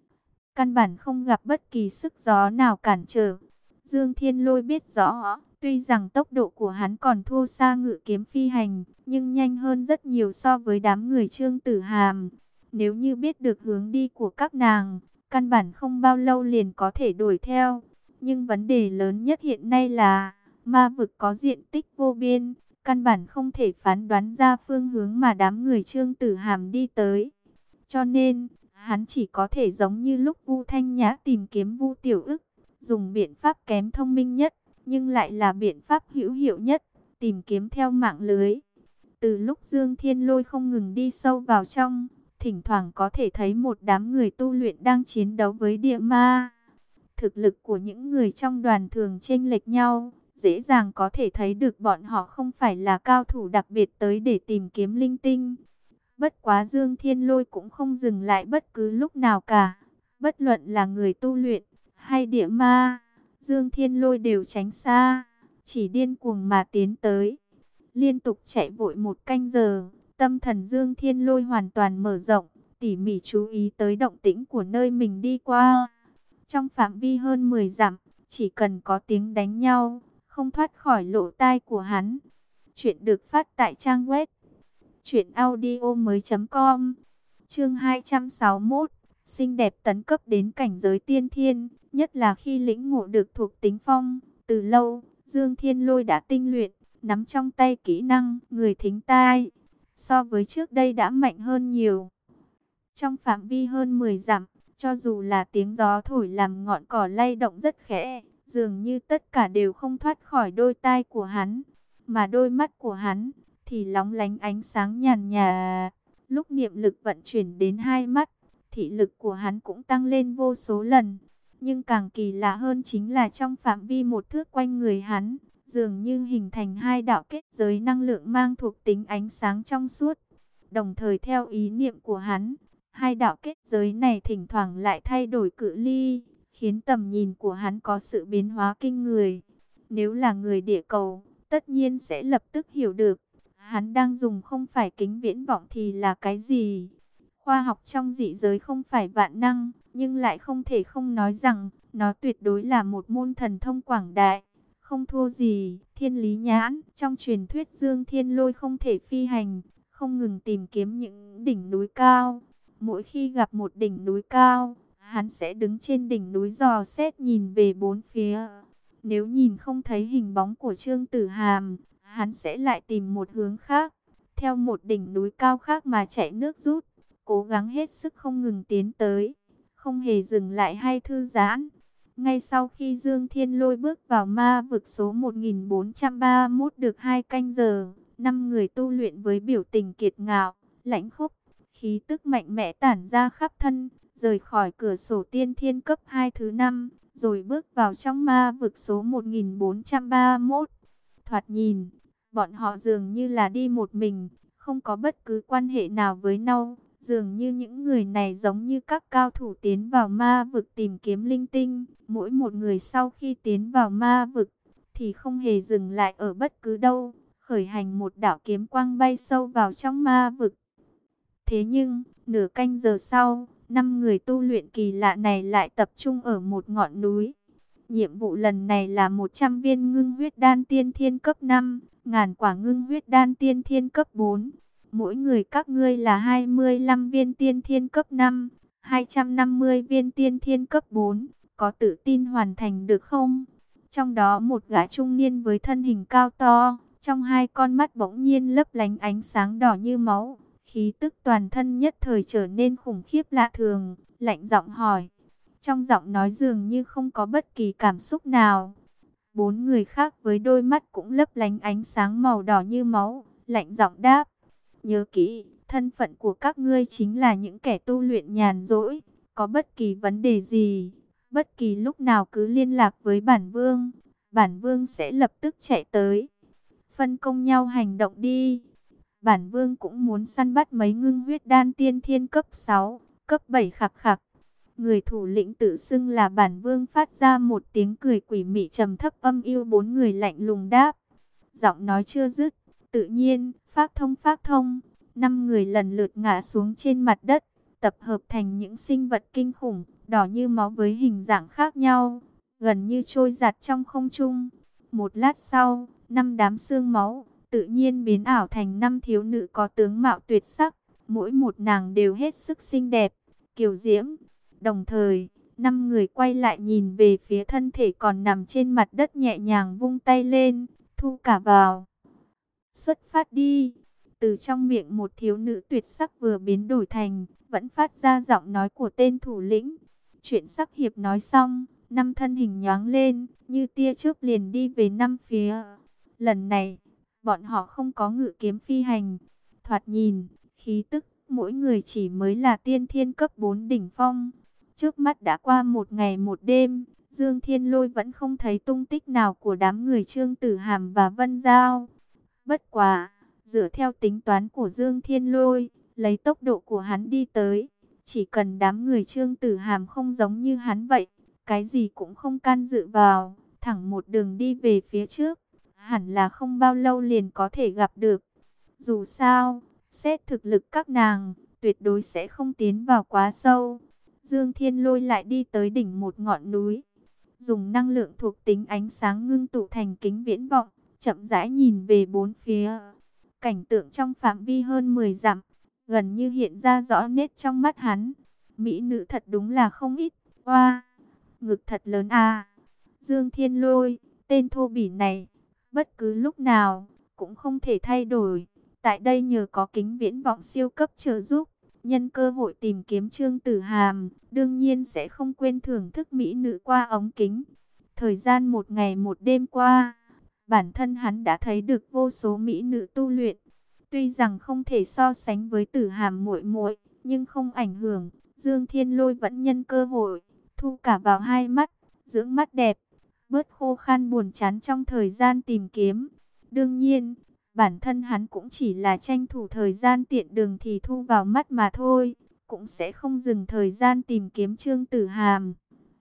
Căn bản không gặp bất kỳ sức gió nào cản trở. Dương Thiên Lôi biết rõ, tuy rằng tốc độ của hắn còn thua xa ngự kiếm phi hành, nhưng nhanh hơn rất nhiều so với đám người Trương Tử Hàm. Nếu như biết được hướng đi của các nàng, căn bản không bao lâu liền có thể đuổi theo. Nhưng vấn đề lớn nhất hiện nay là, ma vực có diện tích vô biên, căn bản không thể phán đoán ra phương hướng mà đám người Trương Tử Hàm đi tới. Cho nên, hắn chỉ có thể giống như lúc Vu Thanh Nhã tìm kiếm Vu Tiểu Ức, dùng biện pháp kém thông minh nhất, nhưng lại là biện pháp hữu hiệu nhất, tìm kiếm theo mạng lưới. Từ lúc Dương Thiên Lôi không ngừng đi sâu vào trong, thỉnh thoảng có thể thấy một đám người tu luyện đang chiến đấu với địa ma. Thực lực của những người trong đoàn thường chênh lệch nhau, dễ dàng có thể thấy được bọn họ không phải là cao thủ đặc biệt tới để tìm kiếm linh tinh. Bất quá Dương Thiên Lôi cũng không dừng lại bất cứ lúc nào cả. Bất luận là người tu luyện hay địa ma, Dương Thiên Lôi đều tránh xa, chỉ điên cuồng mà tiến tới. Liên tục chạy vội một canh giờ, tâm thần Dương Thiên Lôi hoàn toàn mở rộng, tỉ mỉ chú ý tới động tĩnh của nơi mình đi qua. Trong phạm vi hơn mười dặm, chỉ cần có tiếng đánh nhau, không thoát khỏi lỗ tai của hắn. Chuyện được phát tại trang web truyện audio mới chấm com. Chương hai trăm sáu mươi mốt, xinh đẹp tấn cấp đến cảnh giới tiên thiên, nhất là khi lĩnh ngộ được thuộc tính phong. Từ lâu, Dương Thiên Lôi đã tinh luyện, nắm trong tay kỹ năng người thính tai, so với trước đây đã mạnh hơn nhiều. Trong phạm vi hơn mười dặm, cho dù là tiếng gió thổi làm ngọn cỏ lay động rất khẽ, dường như tất cả đều không thoát khỏi đôi tai của hắn, mà đôi mắt của hắn thì lóng lánh ánh sáng nhàn nhà. Lúc niệm lực vận chuyển đến hai mắt, thị lực của hắn cũng tăng lên vô số lần. Nhưng càng kỳ lạ hơn chính là trong phạm vi một thước quanh người hắn, dường như hình thành hai đạo kết giới năng lượng mang thuộc tính ánh sáng trong suốt. Đồng thời theo ý niệm của hắn, hai đạo kết giới này thỉnh thoảng lại thay đổi cự ly, khiến tầm nhìn của hắn có sự biến hóa kinh người. Nếu là người địa cầu, tất nhiên sẽ lập tức hiểu được, hắn đang dùng không phải kính viễn vọng thì là cái gì. Khoa học trong dị giới không phải vạn năng, nhưng lại không thể không nói rằng, nó tuyệt đối là một môn thần thông quảng đại, không thua gì Thiên Lý Nhãn. Trong truyền thuyết Dương Thiên Lôi không thể phi hành, không ngừng tìm kiếm những đỉnh núi cao. Mỗi khi gặp một đỉnh núi cao, hắn sẽ đứng trên đỉnh núi dò xét nhìn về bốn phía. Nếu nhìn không thấy hình bóng của Trương Tử Hàm, hắn sẽ lại tìm một hướng khác, theo một đỉnh núi cao khác mà chạy nước rút, cố gắng hết sức không ngừng tiến tới, không hề dừng lại hay thư giãn. Ngay sau khi Dương Thiên Lôi bước vào ma vực số một nghìn bốn trăm ba mươi mốt được hai canh giờ, năm người tu luyện với biểu tình kiệt ngạo, lãnh khốc, khí tức mạnh mẽ tản ra khắp thân, rời khỏi cửa sổ tiên thiên cấp hai thứ năm, rồi bước vào trong ma vực số một nghìn bốn trăm ba mươi mốt. Thoạt nhìn, bọn họ dường như là đi một mình, không có bất cứ quan hệ nào với nhau. Dường như những người này giống như các cao thủ tiến vào ma vực tìm kiếm linh tinh. Mỗi một người sau khi tiến vào ma vực thì không hề dừng lại ở bất cứ đâu, khởi hành một đạo kiếm quang bay sâu vào trong ma vực. Thế nhưng, nửa canh giờ sau, năm người tu luyện kỳ lạ này lại tập trung ở một ngọn núi. Nhiệm vụ lần này là một trăm viên ngưng huyết đan tiên thiên cấp năm, ngàn quả ngưng huyết đan tiên thiên cấp bốn. Mỗi người các ngươi là hai mươi lăm viên tiên thiên cấp năm, hai trăm năm mươi viên tiên thiên cấp bốn. Có tự tin hoàn thành được không? Trong đó một gã trung niên với thân hình cao to, trong hai con mắt bỗng nhiên lấp lánh ánh sáng đỏ như máu. Khí tức toàn thân nhất thời trở nên khủng khiếp lạ thường, lạnh giọng hỏi. Trong giọng nói dường như không có bất kỳ cảm xúc nào. Bốn người khác với đôi mắt cũng lấp lánh ánh sáng màu đỏ như máu, lạnh giọng đáp. Nhớ kỹ, thân phận của các ngươi chính là những kẻ tu luyện nhàn rỗi. Có bất kỳ vấn đề gì, bất kỳ lúc nào cứ liên lạc với bản vương. Bản vương sẽ lập tức chạy tới. Phân công nhau hành động đi. Bản vương cũng muốn săn bắt mấy ngưng huyết đan tiên thiên cấp sáu, cấp bảy khặc khặc. Người thủ lĩnh tự xưng là bản vương phát ra một tiếng cười quỷ mị trầm thấp âm u. Bốn người lạnh lùng đáp. Giọng nói chưa dứt, tự nhiên, phát thông phát thông. Năm người lần lượt ngã xuống trên mặt đất, tập hợp thành những sinh vật kinh khủng, đỏ như máu với hình dạng khác nhau, gần như trôi giạt trong không trung. Một lát sau, năm đám xương máu tự nhiên biến ảo thành năm thiếu nữ có tướng mạo tuyệt sắc, mỗi một nàng đều hết sức xinh đẹp, kiều diễm. Đồng thời, năm người quay lại nhìn về phía thân thể còn nằm trên mặt đất, nhẹ nhàng vung tay lên, thu cả vào. Xuất phát đi. Từ trong miệng một thiếu nữ tuyệt sắc vừa biến đổi thành, vẫn phát ra giọng nói của tên thủ lĩnh. Chuyện sắc hiệp nói xong, năm thân hình nhoáng lên, như tia chớp liền đi về năm phía. Lần này, bọn họ không có ngự kiếm phi hành. Thoạt nhìn, khí tức, mỗi người chỉ mới là tiên thiên cấp bốn đỉnh phong. Trước mắt đã qua một ngày một đêm, Dương Thiên Lôi vẫn không thấy tung tích nào của đám người Trương Tử Hàm và Vân Giao. Bất quá, dựa theo tính toán của Dương Thiên Lôi, lấy tốc độ của hắn đi tới, chỉ cần đám người Trương Tử Hàm không giống như hắn vậy, cái gì cũng không can dự vào, thẳng một đường đi về phía trước, hẳn là không bao lâu liền có thể gặp được. Dù sao, xét thực lực các nàng, tuyệt đối sẽ không tiến vào quá sâu. Dương Thiên Lôi lại đi tới đỉnh một ngọn núi, dùng năng lượng thuộc tính ánh sáng ngưng tụ thành kính viễn vọng, chậm rãi nhìn về bốn phía. Cảnh tượng trong phạm vi hơn mười dặm, gần như hiện ra rõ nét trong mắt hắn. Mỹ nữ thật đúng là không ít, oa, ngực thật lớn à. Dương Thiên Lôi, tên thô bỉ này, bất cứ lúc nào cũng không thể thay đổi. Tại đây nhờ có kính viễn vọng siêu cấp trợ giúp, nhân cơ hội tìm kiếm Trương Tử Hàm, đương nhiên sẽ không quên thưởng thức mỹ nữ qua ống kính. Thời gian một ngày một đêm qua, bản thân hắn đã thấy được vô số mỹ nữ tu luyện. Tuy rằng không thể so sánh với Tử Hàm muội muội, nhưng không ảnh hưởng, Dương Thiên Lôi vẫn nhân cơ hội thu cả vào hai mắt, dưỡng mắt đẹp, bớt khô khan buồn chán trong thời gian tìm kiếm. Đương nhiên, bản thân hắn cũng chỉ là tranh thủ thời gian tiện đường thì thu vào mắt mà thôi, cũng sẽ không dừng thời gian tìm kiếm Trương Tử Hàm.